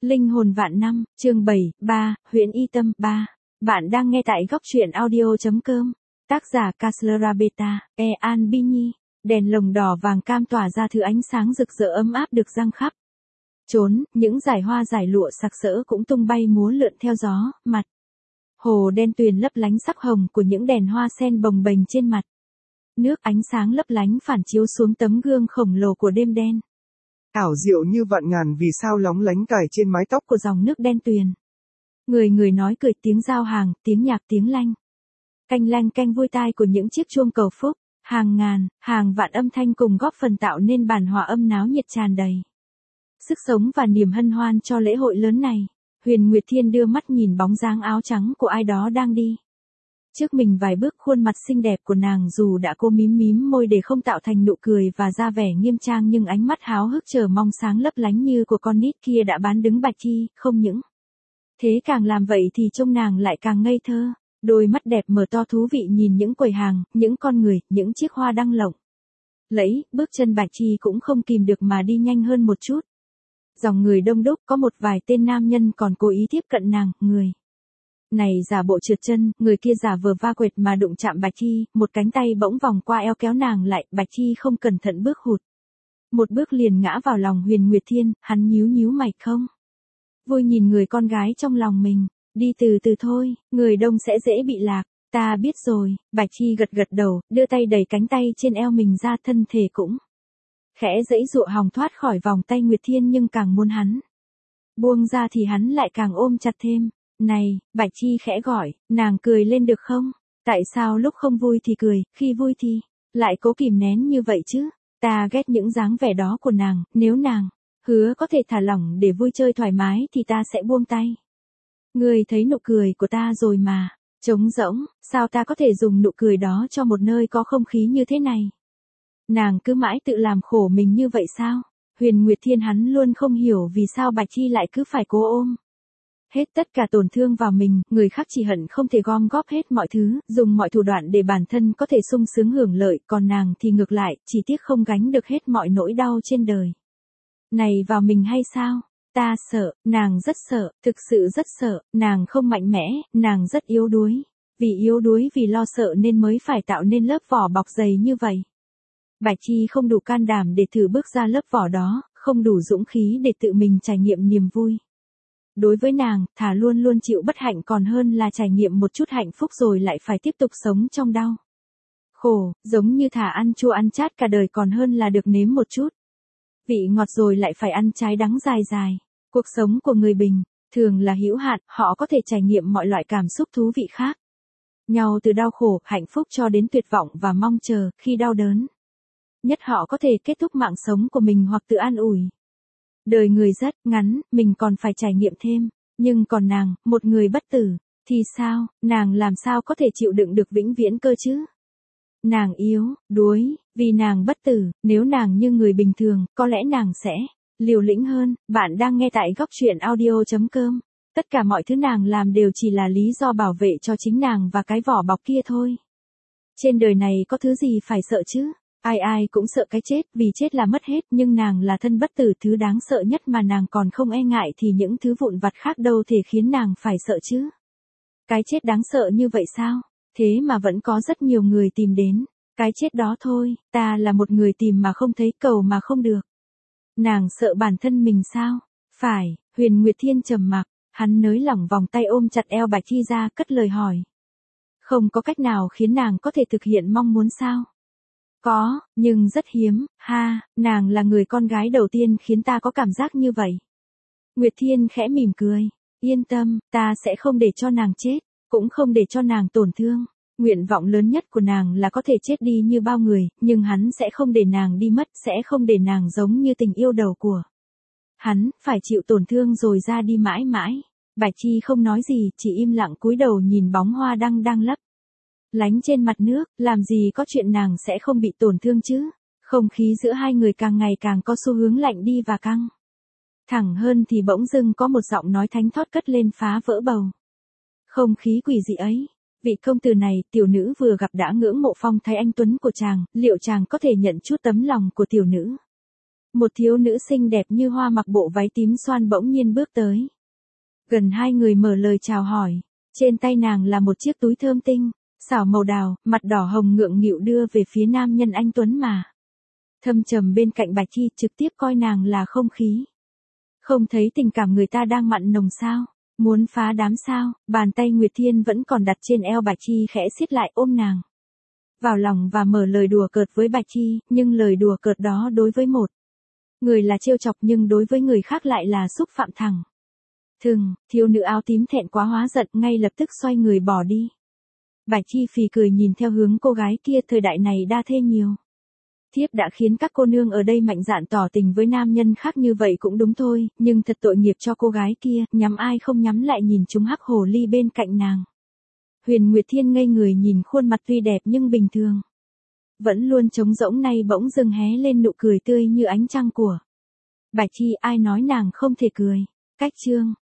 Linh hồn vạn năm, chương 7, 3, Huyễn Y Tâm 3. Bạn đang nghe tại góc truyện audio.com. Tác giả Caslara Beta, An Binhi. Đèn lồng đỏ vàng cam tỏa ra thứ ánh sáng rực rỡ ấm áp được giăng khắp. Trốn, những dải hoa dải lụa sặc sỡ cũng tung bay múa lượn theo gió, mặt. Hồ đen tuyền lấp lánh sắc hồng của những đèn hoa sen bồng bềnh trên mặt. Nước ánh sáng lấp lánh phản chiếu xuống tấm gương khổng lồ của đêm đen. Ảo diệu như vạn ngàn vì sao lóng lánh cài trên mái tóc Của dòng nước đen tuyền. Người nói cười tiếng giao hàng, tiếng nhạc tiếng lanh canh vui tai của những chiếc chuông cầu phúc, hàng ngàn, hàng vạn âm thanh cùng góp phần tạo nên bản hòa âm náo nhiệt tràn đầy sức sống và niềm hân hoan cho lễ hội lớn này. Huyền Nguyệt Thiên đưa mắt nhìn bóng dáng áo trắng của ai đó đang đi trước mình vài bước, khuôn mặt xinh đẹp của nàng dù đã cố mím môi để không tạo thành nụ cười và ra vẻ nghiêm trang, nhưng ánh mắt háo hức chờ mong sáng lấp lánh như của con nít kia đã bán đứng Bạch Chi, không những thế càng làm vậy thì trông nàng lại càng ngây thơ, đôi mắt đẹp mở to thú vị nhìn những quầy hàng, những con người, những chiếc hoa đăng lộng lẫy. Bước chân Bạch Chi cũng không kìm được mà đi nhanh hơn một chút. Dòng người đông đúc, có một vài tên nam nhân còn cố ý tiếp cận nàng, người này giả bộ trượt chân, người kia giả vờ va quệt mà đụng chạm Bạch Chi, một cánh tay bỗng vòng qua eo kéo nàng lại, Bạch Chi không cẩn thận bước hụt một bước liền ngã vào lòng Huyền Nguyệt Thiên. Hắn nhíu mày, không vui nhìn người con gái trong lòng mình. Đi từ từ thôi, người đông sẽ dễ bị lạc. Ta biết rồi. Bạch Chi gật đầu, đưa tay đẩy cánh tay trên eo mình ra, thân thể cũng khẽ giãy giụa hòng thoát khỏi vòng tay Nguyệt Thiên, nhưng càng muốn hắn buông ra thì hắn lại càng ôm chặt thêm. Này, Bạch Chi khẽ gọi, nàng cười lên được không? Tại sao lúc không vui thì cười, khi vui thì lại cố kìm nén như vậy chứ? Ta ghét những dáng vẻ đó của nàng, nếu nàng hứa có thể thả lỏng để vui chơi thoải mái thì ta sẽ buông tay. Ngươi thấy nụ cười của ta rồi mà, trống rỗng, sao ta có thể dùng nụ cười đó cho một nơi có không khí như thế này? Nàng cứ mãi tự làm khổ mình như vậy sao? Huyền Nguyệt Thiên hắn luôn không hiểu vì sao Bạch Chi lại cứ phải cố ôm hết tất cả tổn thương vào mình. Người khác chỉ hận không thể gom góp hết mọi thứ, dùng mọi thủ đoạn để bản thân có thể sung sướng hưởng lợi, còn nàng thì ngược lại, chỉ tiếc không gánh được hết mọi nỗi đau trên đời này vào mình hay sao? Ta sợ, nàng rất sợ, thực sự rất sợ, nàng không mạnh mẽ, nàng rất yếu đuối. Vì lo sợ nên mới phải tạo nên lớp vỏ bọc dày như vậy. Bạch Chi không đủ can đảm để thử bước ra lớp vỏ đó, không đủ dũng khí để tự mình trải nghiệm niềm vui. Đối với nàng, thà luôn chịu bất hạnh còn hơn là trải nghiệm một chút hạnh phúc rồi lại phải tiếp tục sống trong đau khổ, giống như thà ăn chua ăn chát cả đời còn hơn là được nếm một chút vị ngọt rồi lại phải ăn trái đắng dài. Cuộc sống của người bình thường là hữu hạn, họ có thể trải nghiệm mọi loại cảm xúc thú vị khác nhau, từ đau khổ, hạnh phúc cho đến tuyệt vọng và mong chờ. Khi đau đớn nhất họ có thể kết thúc mạng sống của mình hoặc tự an ủi. Đời người rất ngắn, mình còn phải trải nghiệm thêm. Nhưng còn nàng, một người bất tử, thì sao? Nàng làm sao có thể chịu đựng được vĩnh viễn cơ chứ? Nàng yếu đuối, vì nàng bất tử. Nếu nàng như người bình thường, có lẽ nàng sẽ liều lĩnh hơn. Bạn đang nghe tại góc truyện audio.com. Tất cả mọi thứ nàng làm đều chỉ là lý do bảo vệ cho chính nàng và cái vỏ bọc kia thôi. Trên đời này có thứ gì phải sợ chứ? Ai cũng sợ cái chết, vì chết là mất hết, nhưng nàng là thân bất tử, thứ đáng sợ nhất mà nàng còn không e ngại thì những thứ vụn vặt khác đâu thể khiến nàng phải sợ chứ. Cái chết đáng sợ như vậy sao? Thế mà vẫn có rất nhiều người tìm đến cái chết đó thôi. Ta là một người tìm mà không thấy, cầu mà không được. Nàng sợ bản thân mình sao? Phải. Huyền Nguyệt Thiên trầm mặc, hắn nới lỏng vòng tay ôm chặt eo Bạch Chi ra, cất lời hỏi. Không có cách nào khiến nàng có thể thực hiện mong muốn sao? Có, nhưng rất hiếm. Nàng là người con gái đầu tiên khiến ta có cảm giác như vậy. Nguyệt Thiên khẽ mỉm cười. Yên tâm, ta sẽ không để cho nàng chết, cũng không để cho nàng tổn thương. Nguyện vọng lớn nhất của nàng là có thể chết đi như bao người, nhưng hắn sẽ không để nàng đi mất, sẽ không để nàng giống như tình yêu đầu của hắn, phải chịu tổn thương rồi ra đi mãi mãi. Bạch Chi không nói gì, chỉ im lặng cúi đầu nhìn bóng hoa đang lấp lánh trên mặt nước. Làm gì có chuyện nàng sẽ không bị tổn thương chứ? Không khí giữa hai người càng ngày càng có xu hướng lạnh đi và căng thẳng hơn thì bỗng dưng có một giọng nói thánh thót cất lên phá vỡ bầu không khí quỷ dị ấy. Vị công tử này, tiểu nữ vừa gặp đã ngưỡng mộ phong thái anh tuấn của chàng, liệu chàng có thể nhận chút tấm lòng của tiểu nữ? Một thiếu nữ xinh đẹp như hoa mặc bộ váy tím xoan bỗng nhiên bước tới. Gần hai người mở lời chào hỏi. Trên tay nàng là một chiếc túi thơm tinh, xảo màu đào, mặt đỏ hồng ngượng nghịu đưa về phía nam nhân anh tuấn mà. Thâm trầm bên cạnh Bạch Chi trực tiếp coi nàng là không khí. Không thấy tình cảm người ta đang mặn nồng sao? Muốn phá đám sao? Bàn tay Nguyệt Thiên vẫn còn đặt trên eo Bạch Chi khẽ siết lại ôm nàng vào lòng và mở lời đùa cợt với Bạch Chi, nhưng lời đùa cợt đó đối với một người là trêu chọc nhưng đối với người khác lại là xúc phạm thẳng. Thiếu nữ áo tím thẹn quá hóa giận ngay lập tức xoay người bỏ đi. Bạch Chi phì cười nhìn theo hướng cô gái kia, thời đại này đa thê nhiều. Thiếp đã khiến các cô nương ở đây mạnh dạn tỏ tình với nam nhân khác như vậy cũng đúng thôi, nhưng thật tội nghiệp cho cô gái kia, nhắm ai không nhắm lại nhìn chúng hắc hồ ly bên cạnh nàng. Huyền Nguyệt Thiên ngây người nhìn khuôn mặt tuy đẹp nhưng bình thường. Vẫn luôn trống rỗng nay bỗng dưng hé lên nụ cười tươi như ánh trăng của Bạch Chi. Ai nói nàng không thể cười. Cách chương